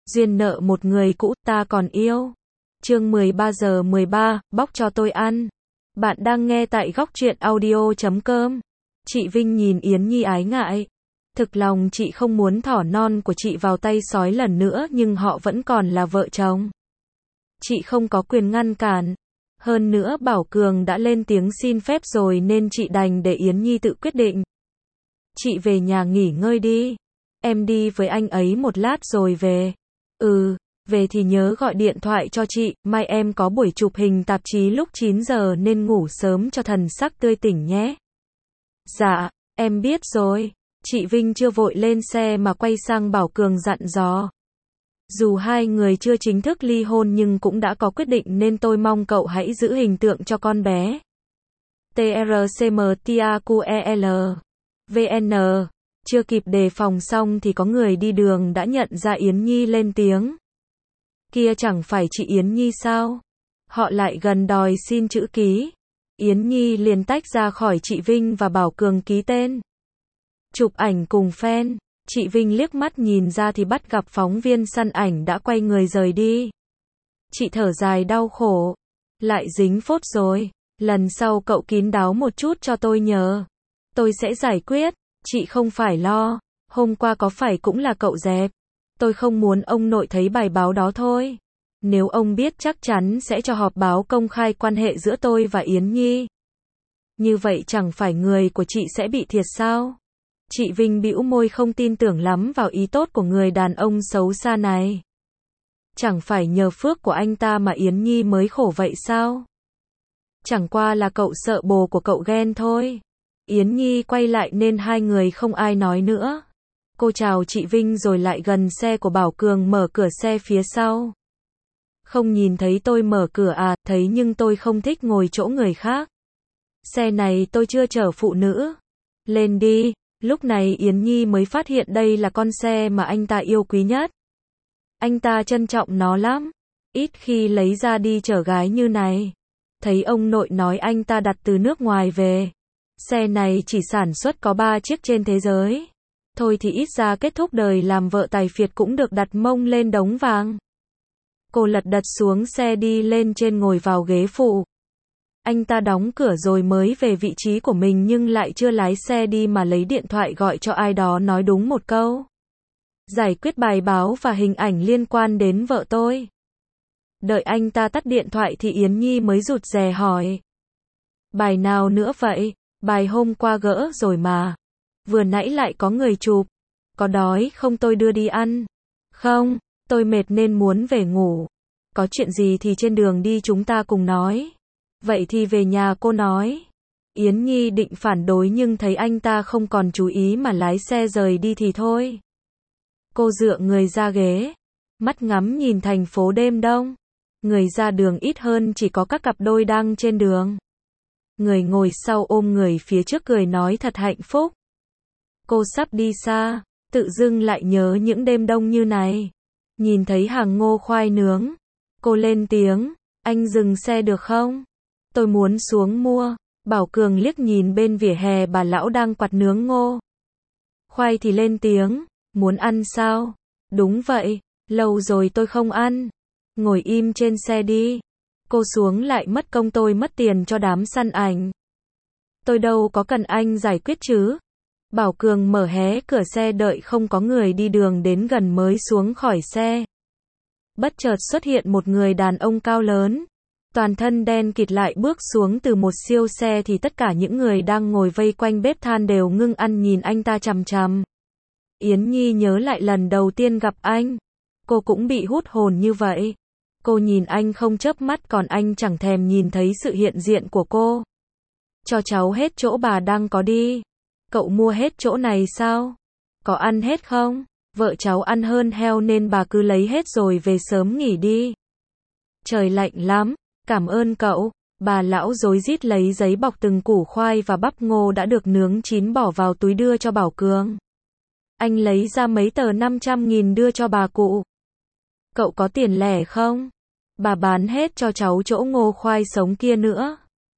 Duyên nợ một người cũ, ta còn yêu. Chương 13:13, bóc cho tôi ăn. Bạn đang nghe tại góc truyện audio.com. Chị Vinh nhìn Yến Nhi ái ngại. Thực lòng chị không muốn thỏ non của chị vào tay sói lần nữa, nhưng họ vẫn còn là vợ chồng. Chị không có quyền ngăn cản. Hơn nữa Bảo Cường đã lên tiếng xin phép rồi nên chị đành để Yến Nhi tự quyết định. Chị về nhà nghỉ ngơi đi. Em đi với anh ấy một lát rồi về. Về thì nhớ gọi điện thoại cho chị, mai em có buổi chụp hình tạp chí lúc 9 giờ nên ngủ sớm cho thần sắc tươi tỉnh nhé. Dạ, em biết rồi. Chị Vinh chưa vội lên xe mà quay sang Bảo Cường dặn dò. Dù hai người chưa chính thức ly hôn nhưng cũng đã có quyết định nên tôi mong cậu hãy giữ hình tượng cho con bé. TRCMTAQEL VN. Chưa kịp đề phòng xong thì có người đi đường đã nhận ra Yến Nhi lên tiếng. Kia chẳng phải chị Yến Nhi sao? Họ lại gần đòi xin chữ ký. Yến Nhi liền tách ra khỏi chị Vinh và Bảo Cường ký tên. Chụp ảnh cùng fan. Chị Vinh liếc mắt nhìn ra thì bắt gặp phóng viên săn ảnh đã quay người rời đi. Chị thở dài đau khổ. Lại dính phốt rồi. Lần sau cậu kín đáo một chút cho tôi nhờ. Tôi sẽ giải quyết. Chị không phải lo. Hôm qua có phải cũng là cậu dẹp. Tôi không muốn ông nội thấy bài báo đó thôi. Nếu ông biết chắc chắn sẽ cho họp báo công khai quan hệ giữa tôi và Yến Nhi. Như vậy chẳng phải người của chị sẽ bị thiệt sao? Chị Vinh bĩu môi không tin tưởng lắm vào ý tốt của người đàn ông xấu xa này. Chẳng phải nhờ phước của anh ta mà Yến Nhi mới khổ vậy sao? Chẳng qua là cậu sợ bồ của cậu ghen thôi. Yến Nhi quay lại nên hai người không ai nói nữa. Cô chào chị Vinh rồi lại gần xe của Bảo Cường mở cửa xe phía sau. Không nhìn thấy tôi mở cửa à? Thấy nhưng tôi không thích ngồi chỗ người khác. Xe này tôi chưa chở phụ nữ. Lên đi. Lúc này Yến Nhi mới phát hiện đây là con xe mà anh ta yêu quý nhất. Anh ta trân trọng nó lắm. Ít khi lấy ra đi chở gái như này. Thấy ông nội nói anh ta đặt từ nước ngoài về. Xe này chỉ sản xuất có 3 chiếc trên thế giới. Thôi thì ít ra kết thúc đời làm vợ tài phiệt cũng được đặt mông lên đống vàng. Cô lật đật xuống xe đi lên trên ngồi vào ghế phụ. Anh ta đóng cửa rồi mới về vị trí của mình nhưng lại chưa lái xe đi mà lấy điện thoại gọi cho ai đó nói đúng một câu. Giải quyết bài báo và hình ảnh liên quan đến vợ tôi. Đợi anh ta tắt điện thoại thì Yến Nhi mới rụt rè hỏi. Bài nào nữa vậy? Bài hôm qua gỡ rồi mà. Vừa nãy lại có người chụp. Có đói không tôi đưa đi ăn? Không, tôi mệt nên muốn về ngủ. Có chuyện gì thì trên đường đi chúng ta cùng nói. Vậy thì về nhà cô nói. Yến Nhi định phản đối nhưng thấy anh ta không còn chú ý mà lái xe rời đi thì thôi. Cô dựa người ra ghế. Mắt ngắm nhìn thành phố đêm đông. Người ra đường ít hơn chỉ có các cặp đôi đang trên đường. Người ngồi sau ôm người phía trước cười nói thật hạnh phúc. Cô sắp đi xa, tự dưng lại nhớ những đêm đông như này. Nhìn thấy hàng ngô khoai nướng. Cô lên tiếng, anh dừng xe được không? Tôi muốn xuống mua. Bảo Cường liếc nhìn bên vỉa hè bà lão đang quạt nướng ngô. Khoai thì lên tiếng, muốn ăn sao? Đúng vậy, lâu rồi tôi không ăn. Ngồi im trên xe đi. Cô xuống lại mất công tôi mất tiền cho đám săn ảnh. Tôi đâu có cần anh giải quyết chứ. Bảo Cường mở hé cửa xe đợi không có người đi đường đến gần mới xuống khỏi xe. Bất chợt xuất hiện một người đàn ông cao lớn. Toàn thân đen kịt lại bước xuống từ một siêu xe thì tất cả những người đang ngồi vây quanh bếp than đều ngưng ăn nhìn anh ta chằm chằm. Yến Nhi nhớ lại lần đầu tiên gặp anh. Cô cũng bị hút hồn như vậy. Cô nhìn anh không chớp mắt còn anh chẳng thèm nhìn thấy sự hiện diện của cô. Cho cháu hết chỗ bà đang có đi. Cậu mua hết chỗ này sao? Có ăn hết không? Vợ cháu ăn hơn heo nên bà cứ lấy hết rồi về sớm nghỉ đi. Trời lạnh lắm, cảm ơn cậu. Bà lão rối rít lấy giấy bọc từng củ khoai và bắp ngô đã được nướng chín bỏ vào túi đưa cho Bảo Cường. Anh lấy ra mấy tờ 500.000 đưa cho bà cụ. Cậu có tiền lẻ không? Bà bán hết cho cháu chỗ ngô khoai sống kia nữa.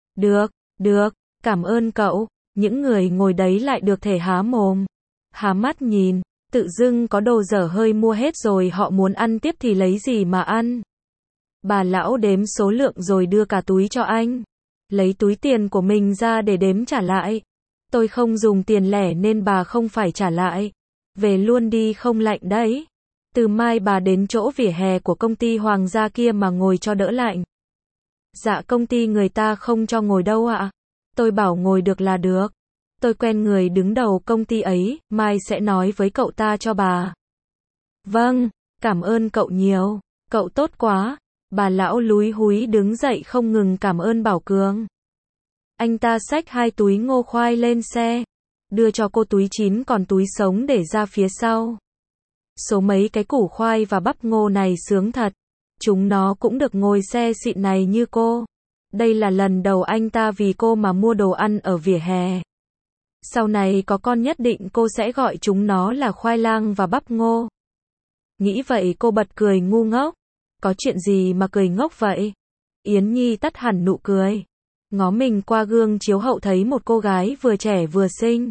Được, cảm ơn cậu. Những người ngồi đấy lại được thể há mồm, há mắt nhìn. Tự dưng có đồ dở hơi mua hết rồi họ muốn ăn tiếp thì lấy gì mà ăn. Bà lão đếm số lượng rồi đưa cả túi cho anh. Lấy túi tiền của mình ra để đếm trả lại. Tôi không dùng tiền lẻ nên bà không phải trả lại. Về luôn đi không lạnh đấy. Từ mai bà đến chỗ vỉa hè của công ty Hoàng gia kia mà ngồi cho đỡ lạnh. Dạ công ty người ta không cho ngồi đâu ạ. Tôi bảo ngồi được là được. Tôi quen người đứng đầu công ty ấy, mai sẽ nói với cậu ta cho bà. Vâng, cảm ơn cậu nhiều. Cậu tốt quá. Bà lão lúi húi đứng dậy không ngừng cảm ơn Bảo Cường. Anh ta xách 2 túi ngô khoai lên xe. Đưa cho cô túi chín còn túi sống để ra phía sau. Số mấy cái củ khoai và bắp ngô này sướng thật. Chúng nó cũng được ngồi xe xịn này như cô. Đây là lần đầu anh ta vì cô mà mua đồ ăn ở vỉa hè. Sau này có con nhất định cô sẽ gọi chúng nó là khoai lang và bắp ngô. Nghĩ vậy cô bật cười ngu ngốc. Có chuyện gì mà cười ngốc vậy? Yến Nhi tắt hẳn nụ cười. Ngó mình qua gương chiếu hậu thấy một cô gái vừa trẻ vừa xinh.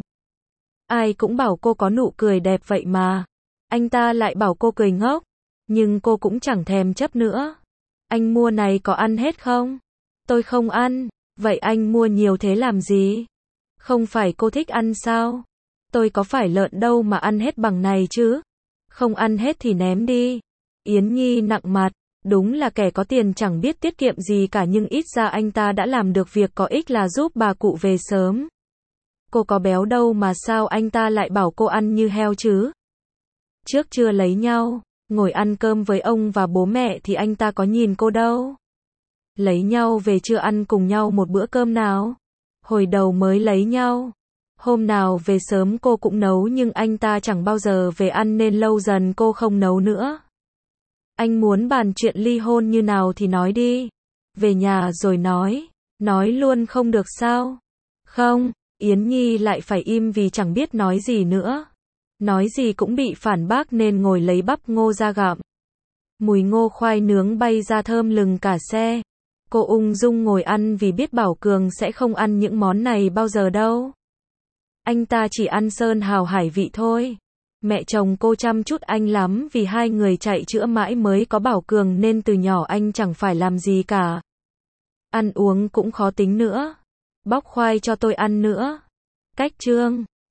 Ai cũng bảo cô có nụ cười đẹp vậy mà. Anh ta lại bảo cô cười ngốc. Nhưng cô cũng chẳng thèm chấp nữa. Anh mua này có ăn hết không? Tôi không ăn. Vậy anh mua nhiều thế làm gì? Không phải cô thích ăn sao? Tôi có phải lợn đâu mà ăn hết bằng này chứ? Không ăn hết thì ném đi. Yến Nhi nặng mặt. Đúng là kẻ có tiền chẳng biết tiết kiệm gì cả nhưng ít ra anh ta đã làm được việc có ích là giúp bà cụ về sớm. Cô có béo đâu mà sao anh ta lại bảo cô ăn như heo chứ? Trước chưa lấy nhau, ngồi ăn cơm với ông và bố mẹ thì anh ta có nhìn cô đâu. Lấy nhau về chưa ăn cùng nhau một bữa cơm nào. Hồi đầu mới lấy nhau. Hôm nào về sớm cô cũng nấu nhưng anh ta chẳng bao giờ về ăn nên lâu dần cô không nấu nữa. Anh muốn bàn chuyện ly hôn như nào thì nói đi. Về nhà rồi nói. Nói luôn không được sao? Không, Yến Nhi lại phải im vì chẳng biết nói gì nữa. Nói gì cũng bị phản bác nên ngồi lấy bắp ngô ra gặm. Mùi ngô khoai nướng bay ra thơm lừng cả xe. Cô ung dung ngồi ăn vì biết Bảo Cường sẽ không ăn những món này bao giờ đâu. Anh ta chỉ ăn sơn hào hải vị thôi. Mẹ chồng cô chăm chút anh lắm vì hai người chạy chữa mãi mới có Bảo Cường nên từ nhỏ anh chẳng phải làm gì cả. Ăn uống cũng khó tính nữa. Bóc khoai cho tôi ăn nữa. Cách chương